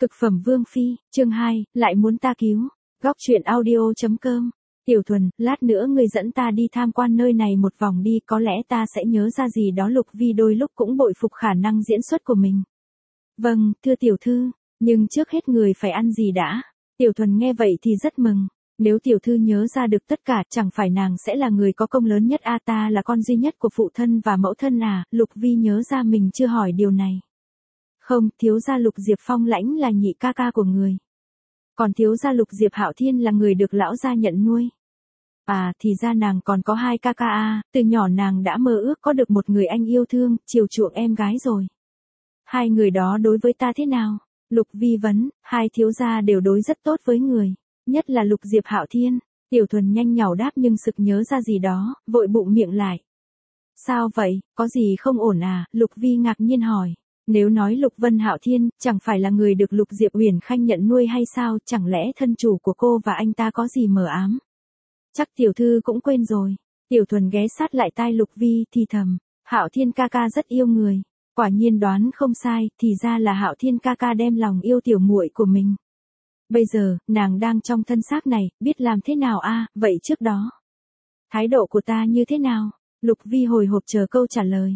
Cực phẩm Vương Phi, chương 2, lại muốn ta cứu. Góc truyện audio.com. Tiểu Thuần, lát nữa ngươi dẫn ta đi tham quan nơi này một vòng đi, có lẽ ta sẽ nhớ ra gì đó. Lục Vi đôi lúc cũng bội phục khả năng diễn xuất của mình. Vâng, thưa tiểu thư, nhưng trước hết người phải ăn gì đã? Tiểu Thuần nghe vậy thì rất mừng. Nếu tiểu thư nhớ ra được tất cả, chẳng phải nàng sẽ là người có công lớn nhất. Ta là con duy nhất của phụ thân và mẫu thân à? Lục Vi nhớ ra mình chưa hỏi điều này. Không, thiếu gia Lục Diệp Phong lãnh là nhị ca ca của người. Còn thiếu gia Lục Diệp Hạo Thiên là người được lão gia nhận nuôi. À, thì ra nàng còn có hai ca ca à, từ nhỏ nàng đã mơ ước có được một người anh yêu thương, chiều chuộng em gái rồi. Hai người đó đối với ta thế nào? Lục Vi vấn, hai thiếu gia đều đối rất tốt với người, nhất là Lục Diệp Hạo Thiên. Tiểu Thuần nhanh nhảu đáp nhưng sực nhớ ra gì đó, vội bụng miệng lại. Sao vậy, có gì không ổn à? Lục Vi ngạc nhiên hỏi. Nếu nói Lục Vân Hạo Thiên, chẳng phải là người được Lục Diệp Uyển Khanh nhận nuôi hay sao, chẳng lẽ thân chủ của cô và anh ta có gì mờ ám? Chắc tiểu thư cũng quên rồi. Tiểu Thuần ghé sát lại tai Lục Vi thì thầm, Hạo Thiên ca ca rất yêu người. Quả nhiên đoán không sai, thì ra là Hạo Thiên ca ca đem lòng yêu tiểu muội của mình. Bây giờ, nàng đang trong thân xác này, biết làm thế nào a? Vậy trước đó, thái độ của ta như thế nào? Lục Vi hồi hộp chờ câu trả lời.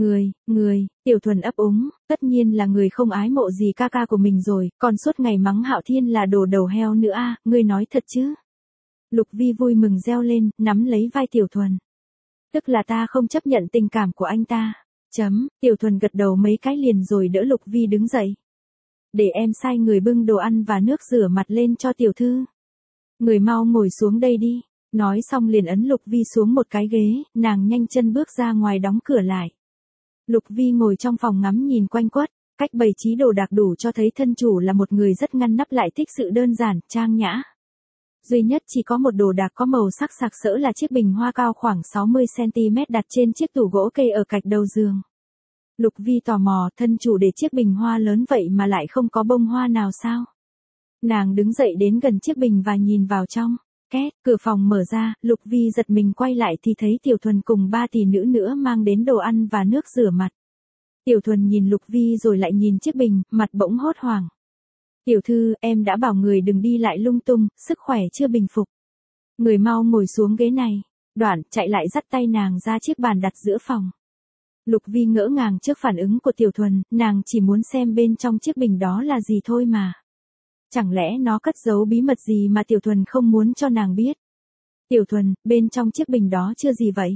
Người, Tiểu Thuần ấp úng, tất nhiên là người không ái mộ gì ca ca của mình rồi, còn suốt ngày mắng Hạo Thiên là đồ đầu heo nữa a, ngươi nói thật chứ? Lục Vi vui mừng reo lên, nắm lấy vai Tiểu Thuần. Tức là ta không chấp nhận tình cảm của anh ta. Tiểu Thuần gật đầu mấy cái liền rồi đỡ Lục Vi đứng dậy. Để em sai người bưng đồ ăn và nước rửa mặt lên cho tiểu thư. Người mau ngồi xuống đây đi. Nói xong liền ấn Lục Vi xuống một cái ghế, nàng nhanh chân bước ra ngoài đóng cửa lại. Lục Vi ngồi trong phòng ngắm nhìn quanh quất, cách bày trí đồ đạc đủ cho thấy thân chủ là một người rất ngăn nắp lại thích sự đơn giản, trang nhã. Duy nhất chỉ có một đồ đạc có màu sắc sặc sỡ là chiếc bình hoa cao khoảng 60cm đặt trên chiếc tủ gỗ cây ở cạnh đầu giường. Lục Vi tò mò, thân chủ để chiếc bình hoa lớn vậy mà lại không có bông hoa nào sao? Nàng đứng dậy đến gần chiếc bình và nhìn vào trong. Két, cửa phòng mở ra, Lục Vi giật mình quay lại thì thấy Tiểu Thuần cùng ba tỷ nữ nữa mang đến đồ ăn và nước rửa mặt. Tiểu Thuần nhìn Lục Vi rồi lại nhìn chiếc bình, mặt bỗng hốt hoảng. Tiểu thư, em đã bảo người đừng đi lại lung tung, sức khỏe chưa bình phục. Người mau ngồi xuống ghế này. Đoạn, chạy lại dắt tay nàng ra chiếc bàn đặt giữa phòng. Lục Vi ngỡ ngàng trước phản ứng của Tiểu Thuần, nàng chỉ muốn xem bên trong chiếc bình đó là gì thôi mà. Chẳng lẽ nó cất giấu bí mật gì mà Tiểu Thuần không muốn cho nàng biết? Tiểu Thuần, bên trong chiếc bình đó chưa gì vậy?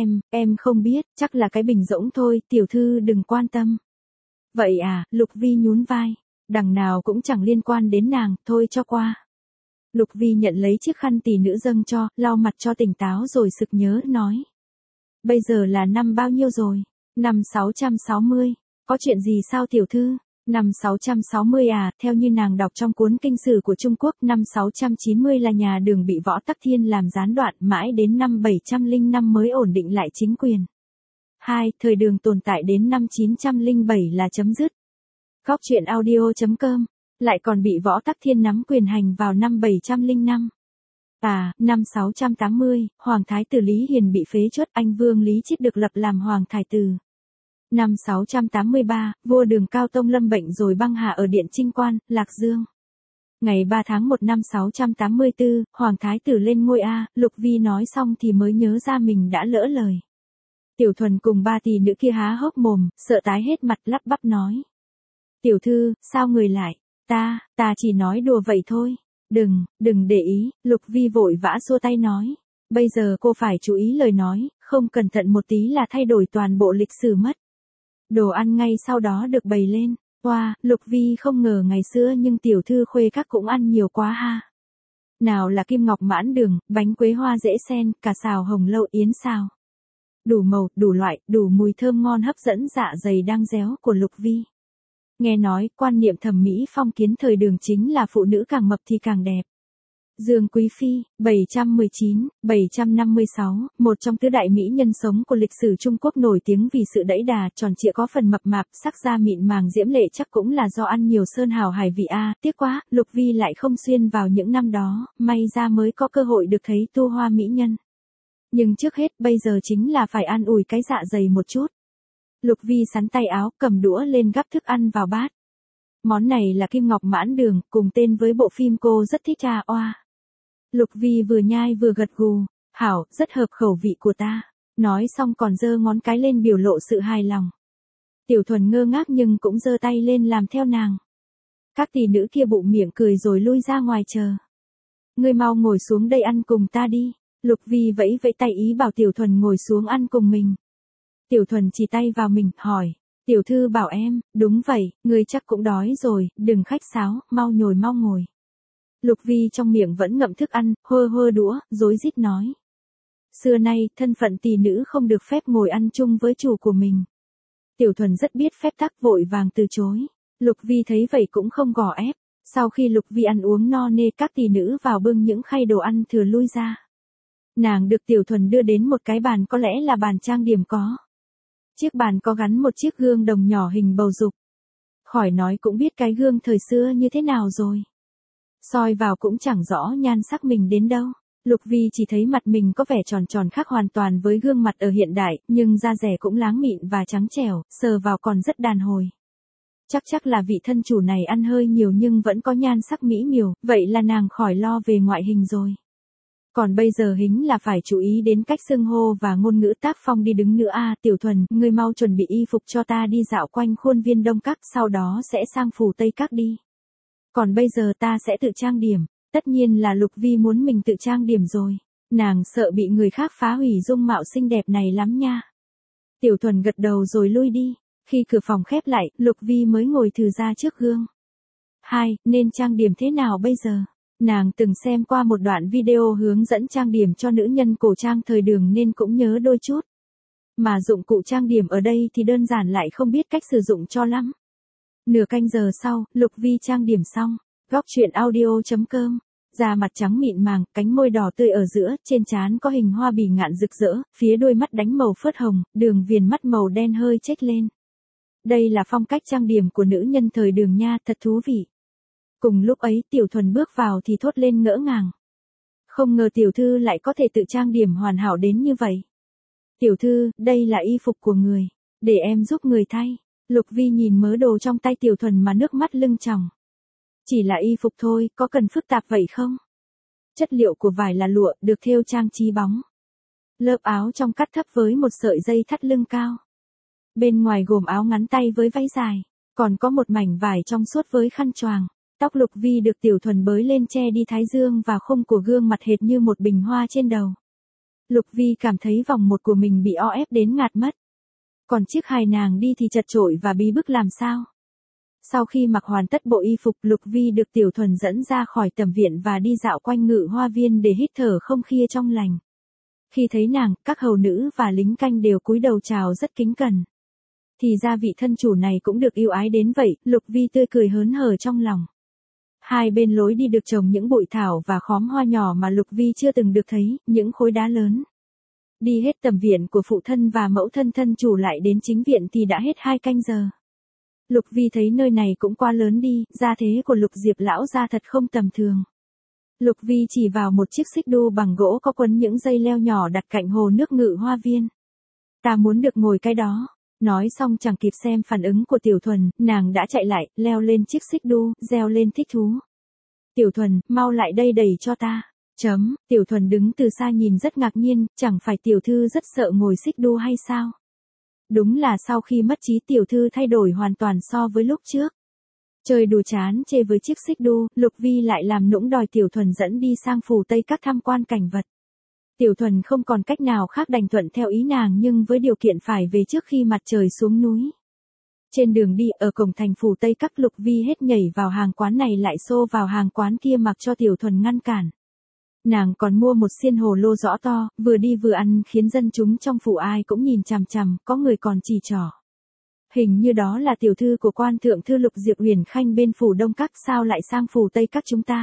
Em không biết, chắc là cái bình rỗng thôi, tiểu thư đừng quan tâm. Vậy à, Lục Vi nhún vai. Đằng nào cũng chẳng liên quan đến nàng, thôi cho qua. Lục Vi nhận lấy chiếc khăn tỷ nữ dâng cho, lau mặt cho tỉnh táo rồi sực nhớ, nói. Bây giờ là năm bao nhiêu rồi? Năm 660. Có chuyện gì sao tiểu thư? Năm 660 à, theo như nàng đọc trong cuốn kinh sử của Trung Quốc, năm 690 là nhà Đường bị Võ Tắc Thiên làm gián đoạn, mãi đến năm 705 mới ổn định lại chính quyền. 2. Thời Đường tồn tại đến năm 907 là chấm dứt. Góc truyện audio.com, lại còn bị Võ Tắc Thiên nắm quyền hành vào năm 705. À, năm 680, Hoàng Thái tử Lý Hiền bị phế truất, anh Vương Lý Chiết được lập làm Hoàng Thái tử. Năm 683, vua Đường Cao Tông lâm bệnh rồi băng hà ở Điện Trinh Quan, Lạc Dương. Ngày 3 tháng 1 năm 684, Hoàng Thái tử lên ngôi A, Lục Vi nói xong thì mới nhớ ra mình đã lỡ lời. Tiểu Thuần cùng ba tỷ nữ kia há hốc mồm, sợ tái hết mặt lắp bắp nói. Tiểu thư, sao người lại? Ta chỉ nói đùa vậy thôi. Đừng để ý, Lục Vi vội vã xua tay nói. Bây giờ cô phải chú ý lời nói, không cẩn thận một tí là thay đổi toàn bộ lịch sử mất. Đồ ăn ngay sau đó được bày lên. Wow, Lục Vi không ngờ ngày xưa nhưng tiểu thư khuê các cũng ăn nhiều quá ha. Nào là kim ngọc mãn đường, bánh quế hoa dễ sen, cả xào hồng lâu yến xào. Đủ màu, đủ loại, đủ mùi thơm ngon hấp dẫn dạ dày đang réo của Lục Vi. Nghe nói, quan niệm thẩm mỹ phong kiến thời Đường chính là phụ nữ càng mập thì càng đẹp. Dương Quý Phi, 719-756, một trong tứ đại mỹ nhân sống của lịch sử Trung Quốc nổi tiếng vì sự đẫy đà, tròn trịa có phần mập mạp, sắc da mịn màng diễm lệ chắc cũng là do ăn nhiều sơn hào hải vị a. Tiếc quá, Lục Vi lại không xuyên vào những năm đó, may ra mới có cơ hội được thấy tu hoa mỹ nhân. Nhưng trước hết bây giờ chính là phải an ủi cái dạ dày một chút. Lục Vi sắn tay áo, cầm đũa lên gắp thức ăn vào bát. Món này là kim ngọc mãn đường, cùng tên với bộ phim cô rất thích à oa. Lục Vi vừa nhai vừa gật gù, hảo, rất hợp khẩu vị của ta. Nói xong còn giơ ngón cái lên biểu lộ sự hài lòng. Tiểu Thuần ngơ ngác nhưng cũng giơ tay lên làm theo nàng. Các tỷ nữ kia bụng miệng cười rồi lui ra ngoài chờ. Ngươi mau ngồi xuống đây ăn cùng ta đi. Lục Vi vẫy vẫy tay ý bảo Tiểu Thuần ngồi xuống ăn cùng mình. Tiểu Thuần chỉ tay vào mình, hỏi. Tiểu thư bảo em, đúng vậy, ngươi chắc cũng đói rồi, đừng khách sáo, mau nhồi mau ngồi. Lục Vi trong miệng vẫn ngậm thức ăn, hơ hơ đũa, rối rít nói. Xưa nay, thân phận tỷ nữ không được phép ngồi ăn chung với chủ của mình. Tiểu Thuần rất biết phép tắc, vội vàng từ chối. Lục Vi thấy vậy cũng không gò ép. Sau khi Lục Vi ăn uống no nê, các tỷ nữ vào bưng những khay đồ ăn thừa lui ra. Nàng được Tiểu Thuần đưa đến một cái bàn có lẽ là bàn trang điểm có. Chiếc bàn có gắn một chiếc gương đồng nhỏ hình bầu dục. Khỏi nói cũng biết cái gương thời xưa như thế nào rồi. Soi vào cũng chẳng rõ nhan sắc mình đến đâu. Lục Vi chỉ thấy mặt mình có vẻ tròn tròn khác hoàn toàn với gương mặt ở hiện đại, nhưng da dẻ cũng láng mịn và trắng trẻo, sờ vào còn rất đàn hồi. Chắc là vị thân chủ này ăn hơi nhiều nhưng vẫn có nhan sắc mỹ miều, vậy là nàng khỏi lo về ngoại hình rồi. Còn bây giờ hính là phải chú ý đến cách xưng hô và ngôn ngữ tác phong đi đứng nữa a. Tiểu Thuần, ngươi mau chuẩn bị y phục cho ta đi dạo quanh khuôn viên Đông Các, sau đó sẽ sang phủ Tây Các đi. Còn bây giờ ta sẽ tự trang điểm. Tất nhiên là Lục Vi muốn mình tự trang điểm rồi. Nàng sợ bị người khác phá hủy dung mạo xinh đẹp này lắm nha. Tiểu Thuần gật đầu rồi lui đi. Khi cửa phòng khép lại, Lục Vi mới ngồi thừ ra trước gương. Nên trang điểm thế nào bây giờ? Nàng từng xem qua một đoạn video hướng dẫn trang điểm cho nữ nhân cổ trang thời Đường nên cũng nhớ đôi chút. Mà dụng cụ trang điểm ở đây thì đơn giản lại không biết cách sử dụng cho lắm. Nửa canh giờ sau, Lục Vi trang điểm xong. Góc truyện audio.com. Da mặt trắng mịn màng, cánh môi đỏ tươi ở giữa, trên trán có hình hoa bỉ ngạn rực rỡ, phía đôi mắt đánh màu phớt hồng, đường viền mắt màu đen hơi chếch lên. Đây là phong cách trang điểm của nữ nhân thời Đường nha, thật thú vị. Cùng lúc ấy, Tiểu Thuần bước vào thì thốt lên ngỡ ngàng. Không ngờ tiểu thư lại có thể tự trang điểm hoàn hảo đến như vậy. Tiểu thư, đây là y phục của người. Để em giúp người thay. Lục Vi nhìn mớ đồ trong tay Tiểu Thuần mà nước mắt lưng tròng. Chỉ là y phục thôi, có cần phức tạp vậy không? Chất liệu của vải là lụa, được thêu trang trí bóng. Lớp áo trong cắt thấp với một sợi dây thắt lưng cao. Bên ngoài gồm áo ngắn tay với váy dài, còn có một mảnh vải trong suốt với khăn choàng. Tóc Lục Vi được Tiểu Thuần bới lên che đi thái dương và khung của gương mặt hệt như một bình hoa trên đầu. Lục Vi cảm thấy vòng một của mình bị o ép đến ngạt mất. Còn chiếc hài nàng đi thì chật chội và bí bức làm sao? Sau khi mặc hoàn tất bộ y phục, Lục Vi được Tiểu Thuần dẫn ra khỏi tầm viện và đi dạo quanh Ngự Hoa Viên để hít thở không khí trong lành. Khi thấy nàng, các hầu nữ và lính canh đều cúi đầu chào rất kính cẩn. Thì ra vị thân chủ này cũng được yêu ái đến vậy, Lục Vi tươi cười hớn hở trong lòng. Hai bên lối đi được trồng những bụi thảo và khóm hoa nhỏ mà Lục Vi chưa từng được thấy, những khối đá lớn. Đi hết tầm viện của phụ thân và mẫu thân thân chủ lại đến chính viện thì đã hết 2 canh giờ. Lục Vi thấy nơi này cũng quá lớn đi, gia thế của Lục Diệp lão gia thật không tầm thường. Lục Vi chỉ vào một chiếc xích đu bằng gỗ có quấn những dây leo nhỏ đặt cạnh hồ nước Ngự Hoa Viên. Ta muốn được ngồi cái đó. Nói xong chẳng kịp xem phản ứng của Tiểu Thuần, nàng đã chạy lại, leo lên chiếc xích đu, reo lên thích thú. Tiểu Thuần, mau lại đây đẩy cho ta. Tiểu Thuần đứng từ xa nhìn rất ngạc nhiên, chẳng phải tiểu thư rất sợ ngồi xích đu hay sao? Đúng là sau khi mất trí tiểu thư thay đổi hoàn toàn so với lúc trước. Chơi đùa chán chê với chiếc xích đu, Lục Vi lại làm nũng đòi Tiểu Thuần dẫn đi sang phủ Tây Các tham quan cảnh vật. Tiểu Thuần không còn cách nào khác đành thuận theo ý nàng nhưng với điều kiện phải về trước khi mặt trời xuống núi. Trên đường đi ở cổng thành phủ Tây Các, Lục Vi hết nhảy vào hàng quán này lại xô vào hàng quán kia mặc cho Tiểu Thuần ngăn cản. Nàng còn mua một xiên hồ lô rõ to, vừa đi vừa ăn khiến dân chúng trong phủ ai cũng nhìn chằm chằm, có người còn chỉ trỏ. Hình như đó là tiểu thư của quan thượng thư Lục Diệp Huyền Khanh bên phủ Đông Các, sao lại sang phủ Tây Các chúng ta?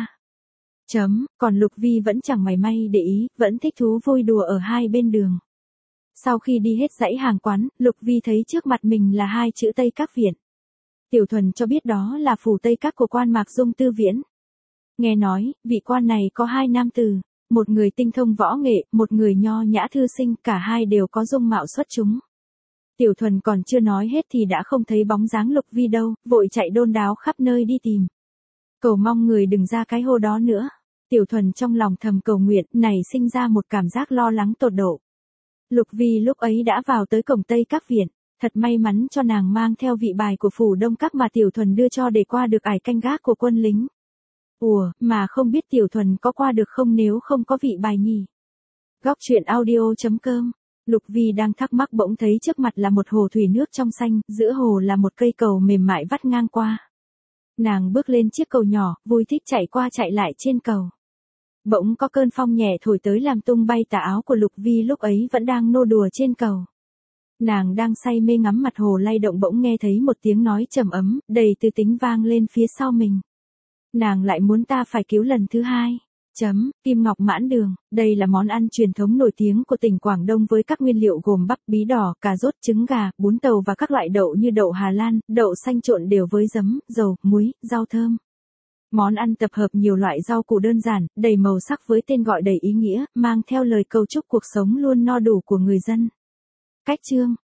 Còn Lục Vi vẫn chẳng mảy may để ý, vẫn thích thú vui đùa ở hai bên đường. Sau khi đi hết dãy hàng quán, Lục Vi thấy trước mặt mình là 2 chữ Tây Các Viện. Tiểu Thuần cho biết đó là phủ Tây Các của quan Mạc Dung Tư Viễn. Nghe nói, vị quan này có 2 nam tử, một người tinh thông võ nghệ, một người nho nhã thư sinh, cả hai đều có dung mạo xuất chúng. Tiểu Thuần còn chưa nói hết thì đã không thấy bóng dáng Lục Vi đâu, vội chạy đôn đáo khắp nơi đi tìm. Cầu mong người đừng ra cái hô đó nữa. Tiểu Thuần trong lòng thầm cầu nguyện, này sinh ra một cảm giác lo lắng tột độ. Lục Vi lúc ấy đã vào tới cổng Tây Các Viện, thật may mắn cho nàng mang theo vị bài của phủ Đông Các mà Tiểu Thuần đưa cho để qua được ải canh gác của quân lính. Ủa, mà không biết Tiểu Thuần có qua được không nếu không có vị bài nhỉ? Góc truyện audio.com. Lục Vi đang thắc mắc bỗng thấy trước mặt là một hồ thủy nước trong xanh, giữa hồ là một cây cầu mềm mại vắt ngang qua. Nàng bước lên chiếc cầu nhỏ, vui thích chạy qua chạy lại trên cầu. Bỗng có cơn phong nhẹ thổi tới làm tung bay tà áo của Lục Vi lúc ấy vẫn đang nô đùa trên cầu. Nàng đang say mê ngắm mặt hồ lay động bỗng nghe thấy một tiếng nói trầm ấm, đầy tư tính vang lên phía sau mình. Nàng lại muốn ta phải cứu lần thứ hai. Kim ngọc mãn đường, đây là món ăn truyền thống nổi tiếng của tỉnh Quảng Đông với các nguyên liệu gồm bắp, bí đỏ, cà rốt, trứng gà, bún tàu và các loại đậu như đậu Hà Lan, đậu xanh trộn đều với giấm, dầu, muối, rau thơm. Món ăn tập hợp nhiều loại rau củ đơn giản, đầy màu sắc với tên gọi đầy ý nghĩa, mang theo lời cầu chúc cuộc sống luôn no đủ của người dân. Cách chương